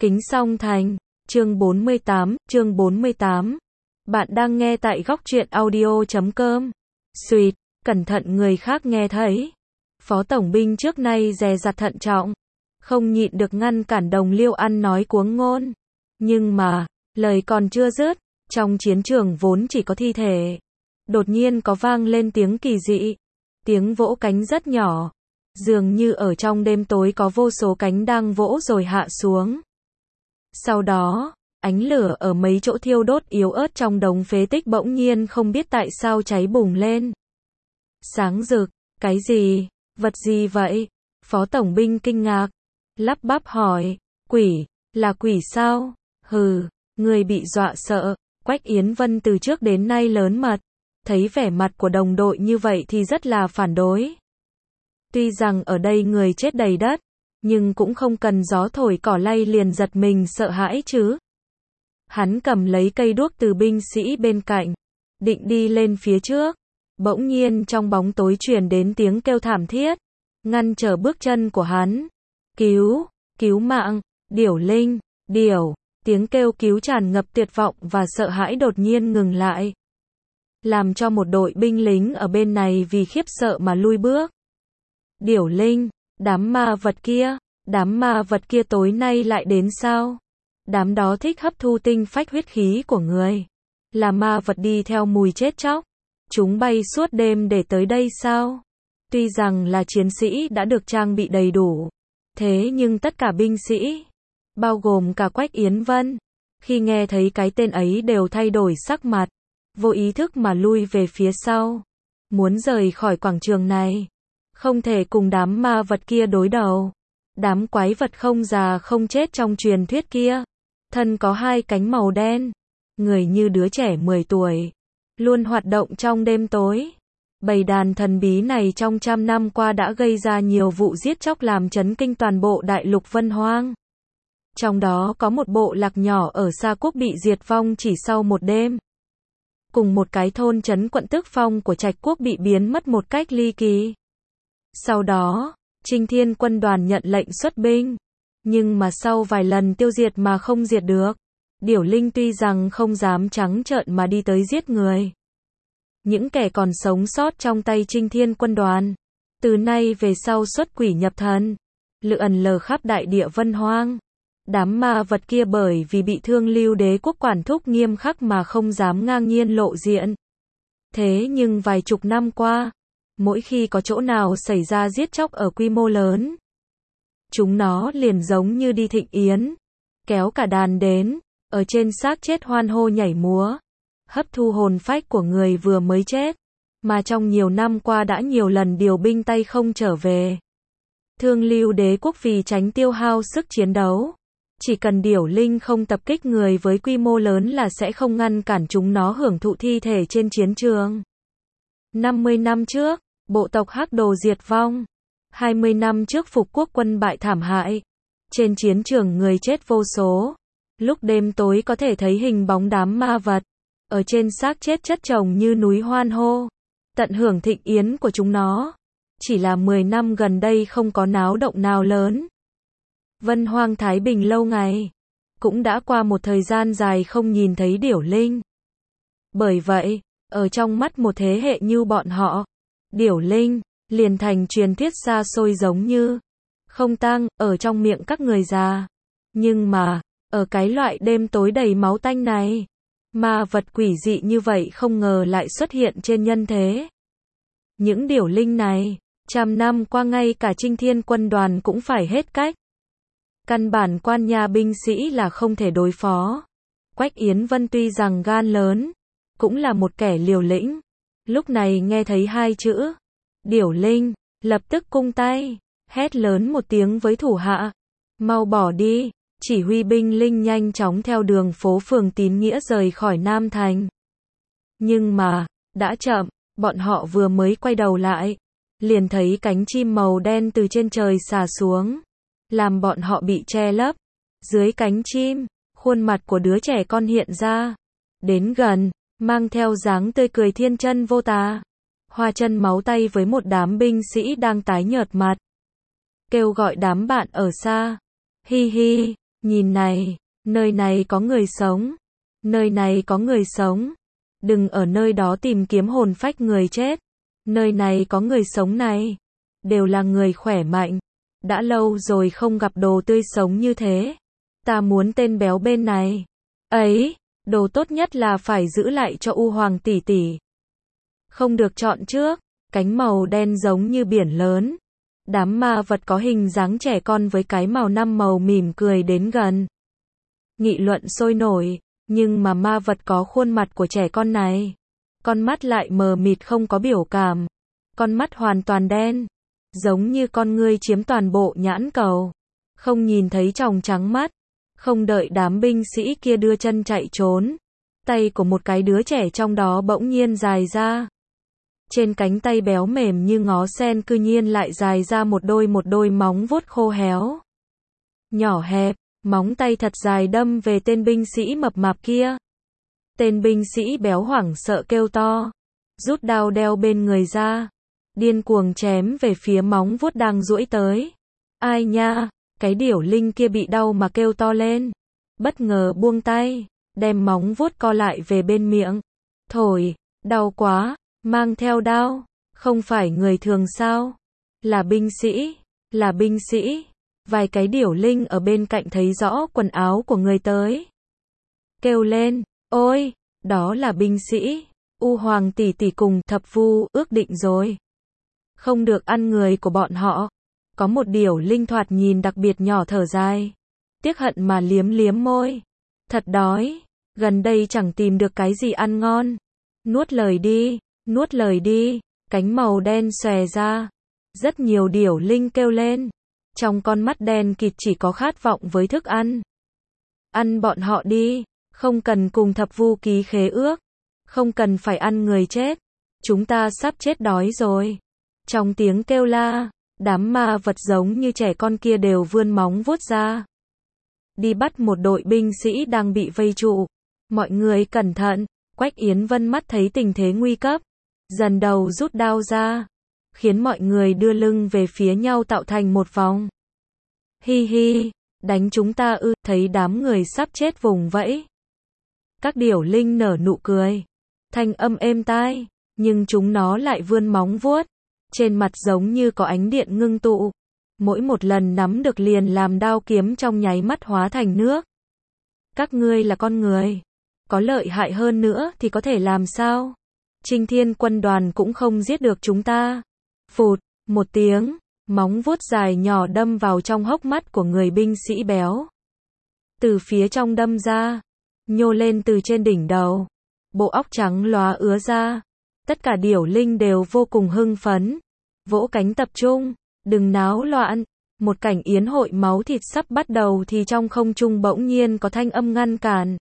Kính Song Thành, chương 48. Bạn đang nghe tại góc truyện audio.com. Xuyệt, cẩn thận người khác nghe thấy. Phó Tổng binh trước nay dè dặt thận trọng, không nhịn được ngăn cản đồng liêu ăn nói cuống ngôn. Nhưng mà, lời còn chưa dứt, trong chiến trường vốn chỉ có thi thể. Đột nhiên có vang lên tiếng kỳ dị, tiếng vỗ cánh rất nhỏ. Dường như ở trong đêm tối có vô số cánh đang vỗ rồi hạ xuống. Sau đó, ánh lửa ở mấy chỗ thiêu đốt yếu ớt trong đống phế tích bỗng nhiên không biết tại sao cháy bùng lên. Sáng rực, cái gì, vật gì vậy? Phó Tổng binh kinh ngạc, lắp bắp hỏi, quỷ, là quỷ sao? Hừ, người bị dọa sợ. Quách Yến Vân từ trước đến nay lớn mật, thấy vẻ mặt của đồng đội như vậy thì rất là phản đối. Tuy rằng ở đây người chết đầy đất, nhưng cũng không cần gió thổi cỏ lay liền giật mình sợ hãi chứ. Hắn cầm lấy cây đuốc từ binh sĩ bên cạnh, định đi lên phía trước. Bỗng nhiên trong bóng tối truyền đến tiếng kêu thảm thiết, ngăn trở bước chân của hắn. Cứu mạng, Điểu Linh, Điểu. Tiếng kêu cứu tràn ngập tuyệt vọng và sợ hãi đột nhiên ngừng lại, làm cho một đội binh lính ở bên này vì khiếp sợ mà lui bước. Điểu Linh, đám ma vật kia tối nay lại đến sao? Đám đó thích hấp thu tinh phách huyết khí của người. Là ma vật đi theo mùi chết chóc. Chúng bay suốt đêm để tới đây sao? Tuy rằng là chiến sĩ đã được trang bị đầy đủ, thế nhưng tất cả binh sĩ, bao gồm cả Quách Yến Vân, khi nghe thấy cái tên ấy đều thay đổi sắc mặt, vô ý thức mà lui về phía sau, muốn rời khỏi quảng trường này. Không thể cùng đám ma vật kia đối đầu. Đám quái vật không già không chết trong truyền thuyết kia, thân có hai cánh màu đen, người như đứa trẻ 10 tuổi, luôn hoạt động trong đêm tối. Bầy đàn thần bí này trong trăm năm qua đã gây ra nhiều vụ giết chóc làm chấn kinh toàn bộ đại lục Vân Hoang. Trong đó có một bộ lạc nhỏ ở Sa Quốc bị diệt vong chỉ sau một đêm. Cùng một cái thôn trấn quận Tức Phong của Trạch Quốc bị biến mất một cách ly kỳ. Sau đó, Trinh Thiên quân đoàn nhận lệnh xuất binh. Nhưng mà sau vài lần tiêu diệt mà không diệt được. Điểu Linh tuy rằng không dám trắng trợn mà đi tới giết người. Những kẻ còn sống sót trong tay Trinh Thiên quân đoàn, từ nay về sau xuất quỷ nhập thần, lượn lờ khắp đại địa Vân Hoang. Đám ma vật kia bởi vì bị Thương Lưu Đế quốc quản thúc nghiêm khắc mà không dám ngang nhiên lộ diện. Thế nhưng vài chục năm qua, mỗi khi có chỗ nào xảy ra giết chóc ở quy mô lớn, chúng nó liền giống như đi thịnh yến, kéo cả đàn đến, ở trên xác chết hoan hô nhảy múa, hấp thu hồn phách của người vừa mới chết, mà trong nhiều năm qua đã nhiều lần điều binh tay không trở về. Thương Lưu Đế quốc vì tránh tiêu hao sức chiến đấu, chỉ cần Điểu Linh không tập kích người với quy mô lớn là sẽ không ngăn cản chúng nó hưởng thụ thi thể trên chiến trường. 50 năm trước, bộ tộc Hắc Đồ diệt vong. 20 năm trước Phục quốc quân bại thảm hại. Trên chiến trường người chết vô số. Lúc đêm tối có thể thấy hình bóng đám ma vật. Ở trên xác chết chất chồng như núi hoan hô. Tận hưởng thịnh yến của chúng nó. Chỉ là 10 năm gần đây không có náo động nào lớn. Vân Hoang thái bình lâu ngày. Cũng đã qua một thời gian dài không nhìn thấy Điểu Linh. Bởi vậy, ở trong mắt một thế hệ như bọn họ, Điểu Linh liền thành truyền thuyết xa xôi giống như không tang ở trong miệng các người già. Nhưng mà, ở cái loại đêm tối đầy máu tanh này, ma vật quỷ dị như vậy không ngờ lại xuất hiện trên nhân thế. Những Điểu Linh này, trăm năm qua ngay cả Trinh Thiên quân đoàn cũng phải hết cách. Căn bản quan nhà binh sĩ là không thể đối phó. Quách Yến Vân tuy rằng gan lớn, cũng là một kẻ liều lĩnh. Lúc này nghe thấy hai chữ Điểu Linh, lập tức cung tay, hét lớn một tiếng với thủ hạ, mau bỏ đi, chỉ huy binh lính nhanh chóng theo đường phố phường Tín Nghĩa rời khỏi Nam Thành. Nhưng mà, đã chậm, bọn họ vừa mới quay đầu lại, liền thấy cánh chim màu đen từ trên trời xà xuống, làm bọn họ bị che lấp. Dưới cánh chim, khuôn mặt của đứa trẻ con hiện ra, đến gần, mang theo dáng tươi cười thiên chân vô tà, hoa chân máu tay với một đám binh sĩ đang tái nhợt mặt. Kêu gọi đám bạn ở xa. Hi hi, Nhìn này, nơi này có người sống. Nơi này có người sống. Đừng ở nơi đó tìm kiếm hồn phách người chết. Nơi này có người sống này. Đều là người khỏe mạnh. Đã lâu rồi không gặp đồ tươi sống như thế. Ta muốn tên béo bên này. Ấy, đồ tốt nhất là phải giữ lại cho U Hoàng tỷ tỷ. Không được chọn trước. Cánh màu đen giống như biển lớn. Đám ma vật có hình dáng trẻ con với cái màu 5 màu mỉm cười đến gần. Nghị luận sôi nổi, nhưng mà ma vật có khuôn mặt của trẻ con này. Con mắt lại mờ mịt không có biểu cảm. Con mắt hoàn toàn đen. Giống như con ngươi chiếm toàn bộ nhãn cầu. Không nhìn thấy tròng trắng mắt. Không đợi đám binh sĩ kia đưa chân chạy trốn. Tay của một cái đứa trẻ trong đó bỗng nhiên dài ra. Trên cánh tay béo mềm như ngó sen cư nhiên lại dài ra một đôi móng vuốt khô héo. Nhỏ hẹp, móng tay thật dài đâm về tên binh sĩ mập mạp kia. Tên binh sĩ béo hoảng sợ kêu to. Rút đao đeo bên người ra. Điên cuồng chém về phía móng vuốt đang duỗi tới. Ai nha, cái điểu linh kia bị đau mà kêu to lên. Bất ngờ buông tay, đem móng vuốt co lại về bên miệng. Thổi, đau quá. Mang theo đao, không phải người thường sao? Là binh sĩ, là binh sĩ. Vài cái điểu linh ở bên cạnh thấy rõ quần áo của người tới. Kêu lên, ôi, đó là binh sĩ. U Hoàng tỷ tỷ cùng Thập Vu ước định rồi. Không được ăn người của bọn họ. Có một điểu linh thoạt nhìn đặc biệt nhỏ thở dài. Tiếc hận mà liếm liếm môi. Thật đói, gần đây chẳng tìm được cái gì ăn ngon. Nuốt lời đi. Nuốt lời đi, cánh màu đen xòe ra. Rất nhiều điểu linh kêu lên. Trong con mắt đen kịt chỉ có khát vọng với thức ăn. Ăn bọn họ đi, không cần cùng Thập Vu ký khế ước. Không cần phải ăn người chết. Chúng ta sắp chết đói rồi. Trong tiếng kêu la, đám ma vật giống như trẻ con kia đều vươn móng vuốt ra. Đi bắt một đội binh sĩ đang bị vây trụ. Mọi người cẩn thận, Quách Yến Vân mắt thấy tình thế nguy cấp. Dần đầu rút đao ra, khiến mọi người đưa lưng về phía nhau tạo thành một vòng. Hi hi, đánh chúng ta ư, thấy đám người sắp chết vùng vẫy. Các điểu linh nở nụ cười, thanh âm êm tai, nhưng chúng nó lại vươn móng vuốt, trên mặt giống như có ánh điện ngưng tụ. Mỗi một lần nắm được liền làm đao kiếm trong nháy mắt hóa thành nước. Các ngươi là con người, có lợi hại hơn nữa thì có thể làm sao? Trinh Thiên quân đoàn cũng không giết được chúng ta. Phụt, một tiếng, móng vuốt dài nhỏ đâm vào trong hốc mắt của người binh sĩ béo. Từ phía trong đâm ra, nhô lên từ trên đỉnh đầu. Bộ óc trắng lóa ứa ra. Tất cả điểu linh đều vô cùng hưng phấn. Vỗ cánh tập trung, đừng náo loạn. Một cảnh yến hội máu thịt sắp bắt đầu thì trong không trung bỗng nhiên có thanh âm ngăn cản.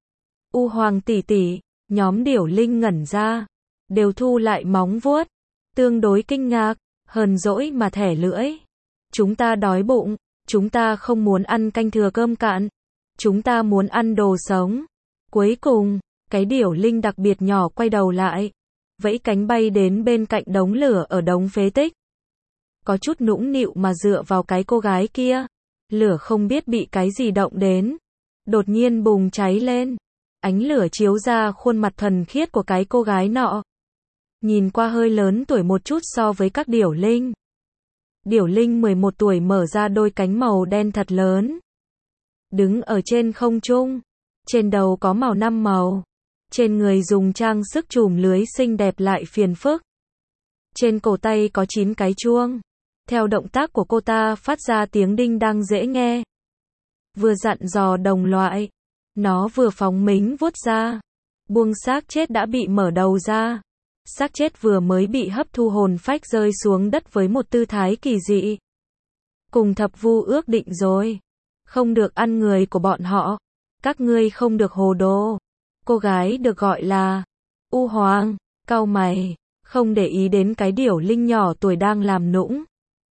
U Hoàng tỷ tỷ, nhóm điểu linh ngẩn ra. Đều thu lại móng vuốt, tương đối kinh ngạc, hờn dỗi mà thẻ lưỡi. Chúng ta đói bụng, chúng ta không muốn ăn canh thừa cơm cạn, chúng ta muốn ăn đồ sống. Cuối cùng, cái điểu linh đặc biệt nhỏ quay đầu lại, vẫy cánh bay đến bên cạnh đống lửa ở đống phế tích. Có chút nũng nịu mà dựa vào cái cô gái kia, lửa không biết bị cái gì động đến, đột nhiên bùng cháy lên. Ánh lửa chiếu ra khuôn mặt thuần khiết của cái cô gái nọ. Nhìn qua hơi lớn tuổi một chút so với các điểu linh. Điểu linh 11 tuổi mở ra đôi cánh màu đen thật lớn. Đứng ở trên không trung. Trên đầu có màu 5 màu. Trên người dùng trang sức chùm lưới xinh đẹp lại phiền phức. Trên cổ tay có 9 cái chuông. Theo động tác của cô ta phát ra tiếng đinh đang dễ nghe. Vừa dặn dò đồng loại. Nó vừa phóng mính vuốt ra. Buông xác chết đã bị mở đầu ra. Xác chết vừa mới bị hấp thu hồn phách rơi xuống đất với một tư thái kỳ dị. Cùng Thập Vu ước định rồi. Không được ăn người của bọn họ. Các ngươi không được hồ đồ. Cô gái được gọi là U Hoàng, cau mày, không để ý đến cái điểu linh nhỏ tuổi đang làm nũng.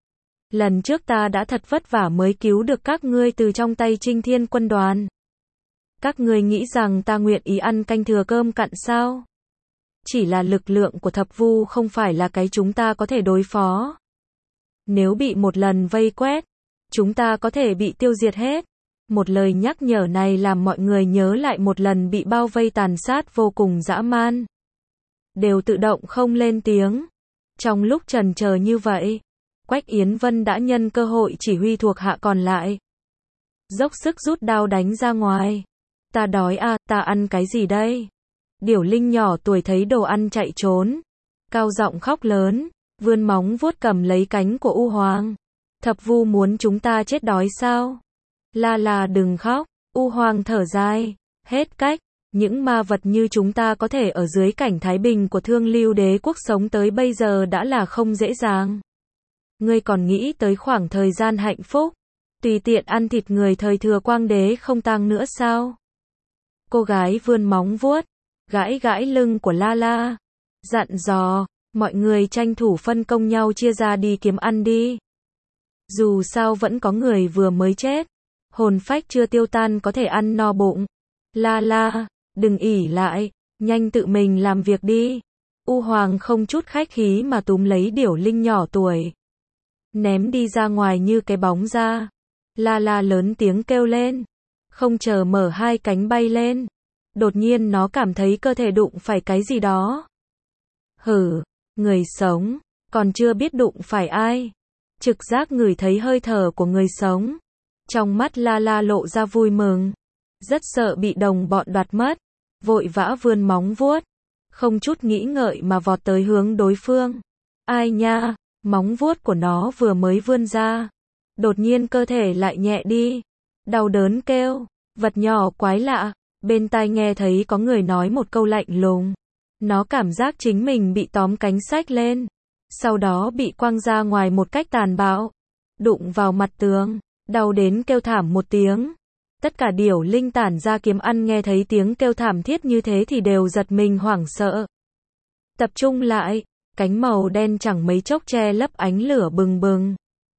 Lần trước ta đã thật vất vả mới cứu được các ngươi từ trong tay Trinh Thiên quân đoàn. Các ngươi nghĩ rằng ta nguyện ý ăn canh thừa cơm cặn sao? Chỉ là lực lượng của Thập Vu không phải là cái chúng ta có thể đối phó. Nếu bị một lần vây quét, chúng ta có thể bị tiêu diệt hết. Một lời nhắc nhở này làm mọi người nhớ lại một lần bị bao vây tàn sát vô cùng dã man. Đều tự động không lên tiếng. Trong lúc chần chờ như vậy, Quách Yến Vân đã nhân cơ hội chỉ huy thuộc hạ còn lại. Dốc sức rút đao đánh ra ngoài. Ta đói à, ta ăn cái gì đây? Điểu linh nhỏ tuổi thấy đồ ăn chạy trốn. Cao giọng khóc lớn, vươn móng vuốt cầm lấy cánh của U Hoàng. Thập Vu muốn chúng ta chết đói sao? La đừng khóc, U Hoàng thở dài, hết cách. Những ma vật như chúng ta có thể ở dưới cảnh thái bình của Thương Lưu Đế quốc sống tới bây giờ đã là không dễ dàng. Ngươi còn nghĩ tới khoảng thời gian hạnh phúc, tùy tiện ăn thịt người thời Thừa Quang Đế không tang nữa sao? Cô gái vươn móng vuốt, gãi gãi lưng của La, dặn dò, mọi người tranh thủ phân công nhau chia ra đi kiếm ăn đi. Dù sao vẫn có người vừa mới chết, hồn phách chưa tiêu tan có thể ăn no bụng. La, đừng ỷ lại, nhanh tự mình làm việc đi. U Hoàng không chút khách khí mà túm lấy điểu linh nhỏ tuổi, ném đi ra ngoài như cái bóng ra. La lớn tiếng kêu lên, không chờ mở hai cánh bay lên. Đột nhiên nó cảm thấy cơ thể đụng phải cái gì đó. Hử, người sống, còn chưa biết đụng phải ai. Trực giác ngửi thấy hơi thở của người sống. Trong mắt La lộ ra vui mừng. Rất sợ bị đồng bọn đoạt mất. Vội vã vươn móng vuốt. Không chút nghĩ ngợi mà vọt tới hướng đối phương. Ai nha, móng vuốt của nó vừa mới vươn ra. Đột nhiên cơ thể lại nhẹ đi. Đau đớn kêu, vật nhỏ quái lạ. Bên tai nghe thấy có người nói một câu lạnh lùng. Nó cảm giác chính mình bị tóm cánh xách lên. Sau đó bị quăng ra ngoài một cách tàn bạo. Đụng vào mặt tường, đau đến kêu thảm một tiếng. Tất cả điểu linh tản ra kiếm ăn nghe thấy tiếng kêu thảm thiết như thế thì đều giật mình hoảng sợ. Tập trung lại, cánh màu đen chẳng mấy chốc che lấp ánh lửa bừng bừng.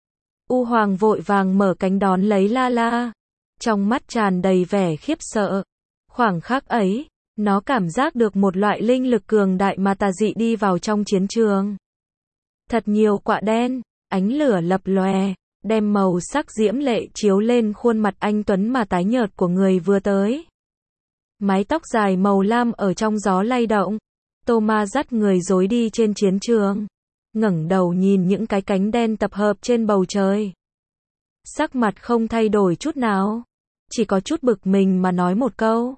U Hoàng vội vàng mở cánh đón lấy La. Trong mắt tràn đầy vẻ khiếp sợ. Khoảng khắc ấy, nó cảm giác được một loại linh lực cường đại mà tà dị đi vào trong chiến trường. Thật nhiều quạ đen, ánh lửa lập lòe, đem màu sắc diễm lệ chiếu lên khuôn mặt anh tuấn mà tái nhợt của người vừa tới. Mái tóc dài màu lam ở trong gió lay động. Thomas dắt người rối đi trên chiến trường, ngẩng đầu nhìn những cái cánh đen tập hợp trên bầu trời. Sắc mặt không thay đổi chút nào, chỉ có chút bực mình mà nói một câu.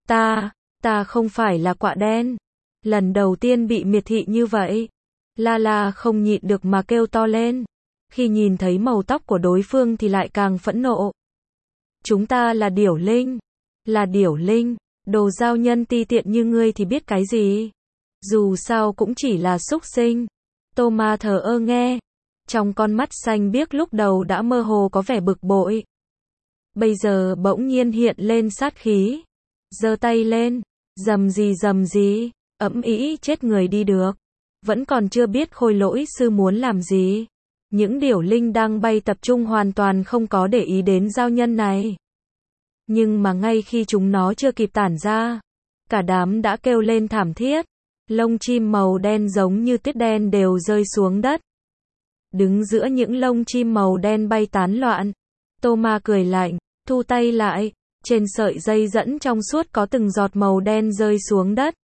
Ta không phải là quạ đen. Lần đầu tiên bị miệt thị như vậy. La không nhịn được mà kêu to lên. Khi nhìn thấy màu tóc của đối phương thì lại càng phẫn nộ. Chúng ta là điểu linh. Là điểu linh. Đồ giao nhân ti tiện như ngươi thì biết cái gì. Dù sao cũng chỉ là súc sinh. Thomas thờ ơ nghe. Trong con mắt xanh biếc lúc đầu đã mơ hồ có vẻ bực bội. Bây giờ bỗng nhiên hiện lên sát khí. Giơ tay lên. Rầm gì, ẫm ĩ chết người đi được. Vẫn còn chưa biết khôi lỗi sư muốn làm gì. Những điểu linh đang bay tập trung hoàn toàn không có để ý đến giao nhân này. Nhưng mà ngay khi chúng nó chưa kịp tản ra, cả đám đã kêu lên thảm thiết. Lông chim màu đen giống như tuyết đen đều rơi xuống đất. Đứng giữa những lông chim màu đen bay tán loạn, Thomas cười lạnh, thu tay lại. Trên sợi dây dẫn trong suốt có từng giọt màu đen rơi xuống đất.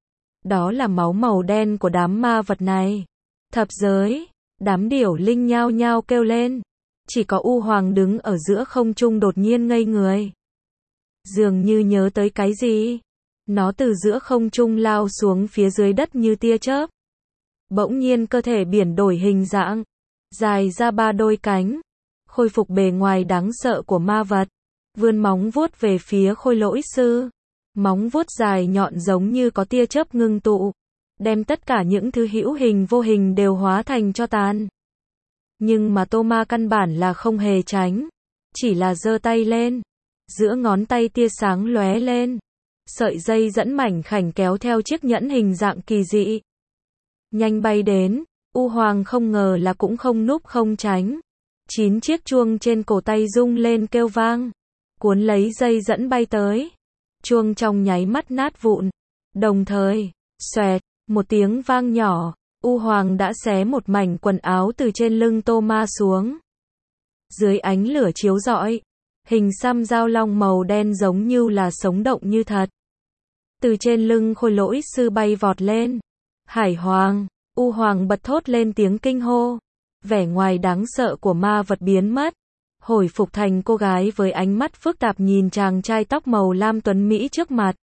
Đó là máu màu đen của đám ma vật này. Thập giới, đám điểu linh nhao nhao kêu lên. Chỉ có U Hoàng đứng ở giữa không trung đột nhiên ngây người. Dường như nhớ tới cái gì. Nó từ giữa không trung lao xuống phía dưới đất như tia chớp. Bỗng nhiên cơ thể biển đổi hình dạng, dài ra 3 đôi cánh, khôi phục bề ngoài đáng sợ của ma vật. Vươn móng vuốt về phía khôi lỗi sư. Móng vuốt dài nhọn giống như có tia chớp ngưng tụ, đem tất cả những thứ hữu hình vô hình đều hóa thành tro tàn. Nhưng mà Thomas căn bản là không hề tránh, chỉ là giơ tay lên. Giữa ngón tay tia sáng lóe lên. Sợi dây dẫn mảnh khảnh kéo theo chiếc nhẫn hình dạng kỳ dị. Nhanh bay đến, U Hoàng không ngờ là cũng không núp không tránh. 9 chiếc chuông trên cổ tay rung lên kêu vang. Cuốn lấy dây dẫn bay tới. Chuông trong nháy mắt nát vụn. Đồng thời, xoẹt, một tiếng vang nhỏ, U Hoàng đã xé một mảnh quần áo từ trên lưng Thomas xuống. Dưới ánh lửa chiếu rọi, Hình xăm dao long màu đen giống như là sống động như thật. Từ trên lưng Khôi Lỗi sư bay vọt lên. Hải Hoàng, U Hoàng bật thốt lên tiếng kinh hô. Vẻ ngoài đáng sợ của ma vật biến mất. Hồi phục thành cô gái với ánh mắt phức tạp nhìn chàng trai tóc màu lam tuấn Mỹ trước mặt.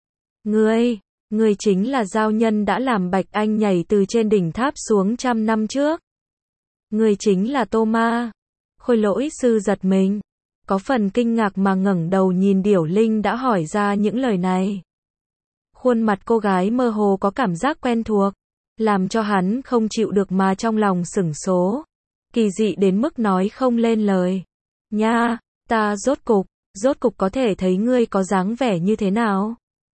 Ngươi chính là giao nhân đã làm Bạch Anh nhảy từ trên đỉnh tháp xuống 100 năm trước. Ngươi chính là Tô Ma. Khôi Lỗi sư giật mình. Có phần kinh ngạc mà ngẩng đầu nhìn Điểu Linh đã hỏi ra những lời này. Khuôn mặt cô gái mơ hồ có cảm giác quen thuộc, làm cho hắn không chịu được mà trong lòng sửng số. Kỳ dị đến mức nói không lên lời. Nha, ta rốt cục có thể thấy ngươi có dáng vẻ như thế nào.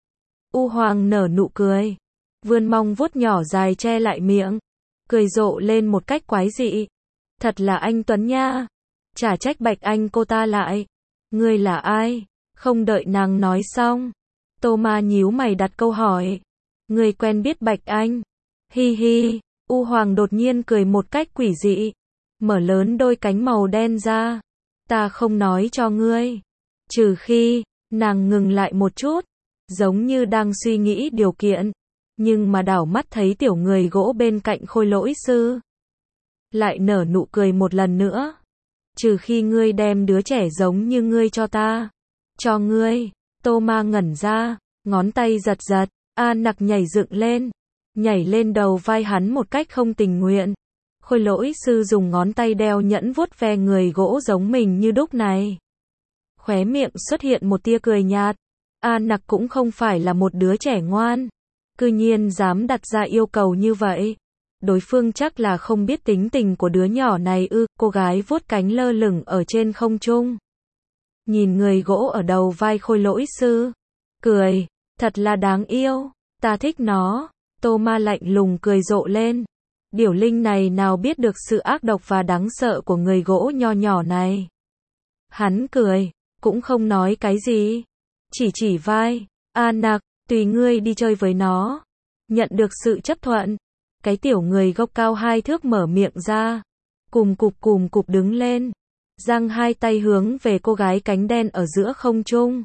U Hoàng nở nụ cười, vươn mong vuốt nhỏ dài che lại miệng, cười rộ lên một cách quái dị. Thật là anh Tuấn nha. Chả trách Bạch Anh cô ta lại. Ngươi là ai? Không đợi nàng nói xong, Tô Ma nhíu mày đặt câu hỏi. Ngươi quen biết Bạch Anh? Hi hi, U Hoàng đột nhiên cười một cách quỷ dị, mở lớn đôi cánh màu đen ra. Ta không nói cho ngươi. Trừ khi, nàng ngừng lại một chút, giống như đang suy nghĩ điều kiện, nhưng mà đảo mắt thấy tiểu người gỗ bên cạnh Khôi Lỗi sư. Lại nở nụ cười một lần nữa. Trừ khi ngươi đem đứa trẻ giống như ngươi cho ta. Cho ngươi. Tô Ma ngẩn ra, ngón tay giật giật, Nặc nhảy dựng lên, nhảy lên đầu vai hắn một cách không tình nguyện. Khôi Lỗi sư dùng ngón tay đeo nhẫn vuốt ve người gỗ giống mình như đúc này. Khóe miệng xuất hiện một tia cười nhạt. Nặc cũng không phải là một đứa trẻ ngoan, cư nhiên dám đặt ra yêu cầu như vậy. Đối phương chắc là không biết tính tình của đứa nhỏ này ư. Cô gái vuốt cánh lơ lửng ở trên không trung, nhìn người gỗ ở đầu vai Khôi Lỗi sư, cười, thật là đáng yêu, ta thích nó. Tô Ma lạnh lùng cười rộ lên. Điểu Linh này nào biết được sự ác độc và đáng sợ của người gỗ nho nhỏ này. Hắn cười, cũng không nói cái gì, chỉ vai. Nặc, tùy ngươi đi chơi với nó. Nhận được sự chấp thuận, cái tiểu người gốc cao 2 thước mở miệng ra, cùm cụp đứng lên, giang hai tay hướng về cô gái cánh đen ở giữa không trung.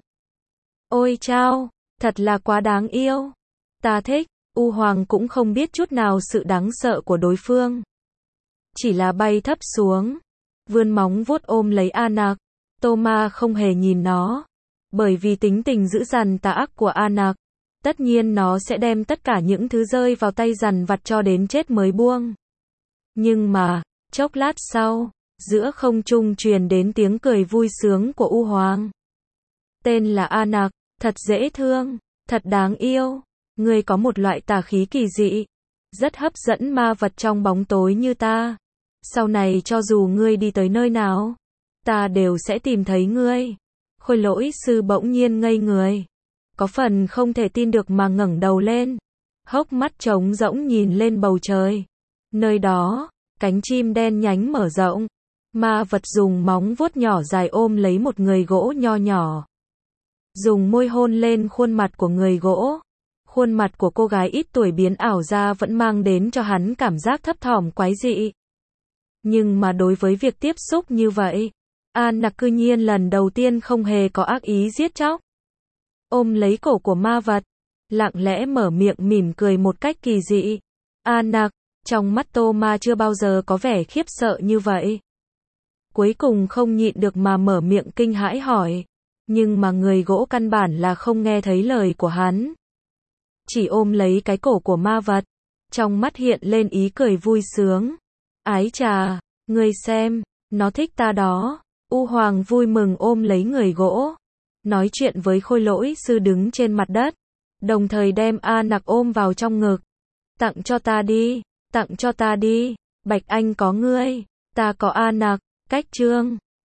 Ôi chao, thật là quá đáng yêu. Ta thích. U Hoàng cũng không biết chút nào sự đáng sợ của đối phương, chỉ là bay thấp xuống, vươn móng vuốt ôm lấy Nặc. Tô Ma không hề nhìn nó, bởi vì tính tình dữ dằn tà ác của Nặc, tất nhiên nó sẽ đem tất cả những thứ rơi vào tay dằn vặt cho đến chết mới buông. Nhưng mà, chốc lát sau, giữa không trung truyền đến tiếng cười vui sướng của U Hoàng. Tên là Nặc, thật dễ thương, thật đáng yêu. Ngươi có một loại tà khí kỳ dị, rất hấp dẫn ma vật trong bóng tối như ta. Sau này cho dù ngươi đi tới nơi nào, ta đều sẽ tìm thấy ngươi. Khôi Lỗi sư bỗng nhiên ngây người, có phần không thể tin được mà ngẩng đầu lên, hốc mắt trống rỗng nhìn lên bầu trời. Nơi đó, cánh chim đen nhánh mở rộng, ma vật dùng móng vuốt nhỏ dài ôm lấy một người gỗ nho nhỏ, dùng môi hôn lên khuôn mặt của người gỗ. Khuôn mặt của cô gái ít tuổi biến ảo ra vẫn mang đến cho hắn cảm giác thấp thỏm quái dị. Nhưng mà đối với việc tiếp xúc như vậy, Nặc cư nhiên lần đầu tiên không hề có ác ý giết chóc. Ôm lấy cổ của ma vật, lặng lẽ mở miệng mỉm cười một cách kỳ dị. Nặc, trong mắt Tô Ma chưa bao giờ có vẻ khiếp sợ như vậy. Cuối cùng không nhịn được mà mở miệng kinh hãi hỏi. Nhưng mà người gỗ căn bản là không nghe thấy lời của hắn, chỉ ôm lấy cái cổ của ma vật, trong mắt hiện lên ý cười vui sướng. Ái chà, ngươi xem, nó thích ta đó. U Hoàng vui mừng ôm lấy người gỗ, nói chuyện với Khôi Lỗi sư đứng trên mặt đất, đồng thời đem Nặc ôm vào trong ngực. Tặng cho ta đi, tặng cho ta đi. Bạch Anh có ngươi, ta có Nặc. Cách chương